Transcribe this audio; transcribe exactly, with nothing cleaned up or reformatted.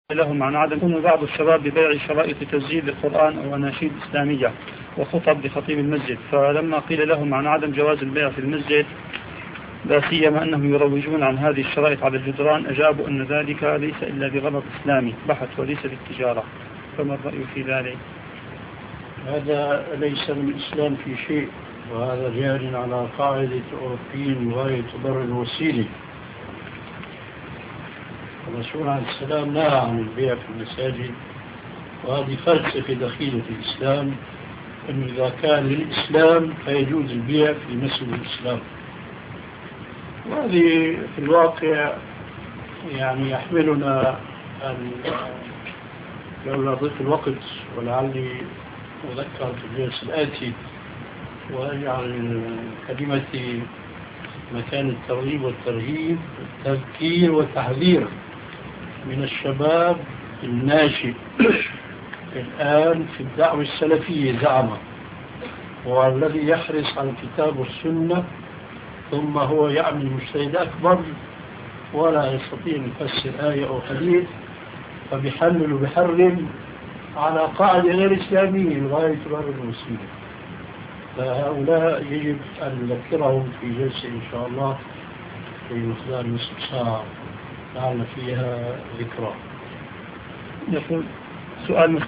لهم عن عدم يكون بعض الشباب ببيع شرائط تسجيل للقرآن أو أناشيد إسلامية وخطب لخطيب المسجد، فلما قيل لهم عن عدم جواز البيع في المسجد لا سيما أنهم يروجون عن هذه الشرائط على الجدران، أجابوا أن ذلك ليس إلا بغرض إسلامي بحت وليس للتجارة. فما الرأي في ذلك؟ هذا ليس من الإسلام في شيء، وهذا جار على قاعدة أوروبيين غاية تبرر الوسيلة. الرسول عليه السلام نهى عن البيع في المساجد، وهذه فلسفة دخيلة في الإسلام، أنه إذا كان للإسلام فيجوز البيع في مسجد الإسلام. وهذه في الواقع يعني يحملنا لولا ضيق الوقت ولعلي أذكر في الجلسة الآتي وأجعل كلمتي مكان الترغيب والترهيب التذكير والتحذير من الشباب الناشئ الآن في الدعوة السلفية زعمه، والذي يحرص على الكتاب والسنة ثم هو يعمل مجتهد أكبر ولا يستطيع أن يفسر آية أو حديث، فبيحلل وبيحرم على قاعدة غير إسلامية لغاية تبرر الوسيلة. فهؤلاء يجب أن نذكرهم في جلسة إن شاء الله في مقدار نصف ساعة لعل فيها ذكرى. يقول سؤال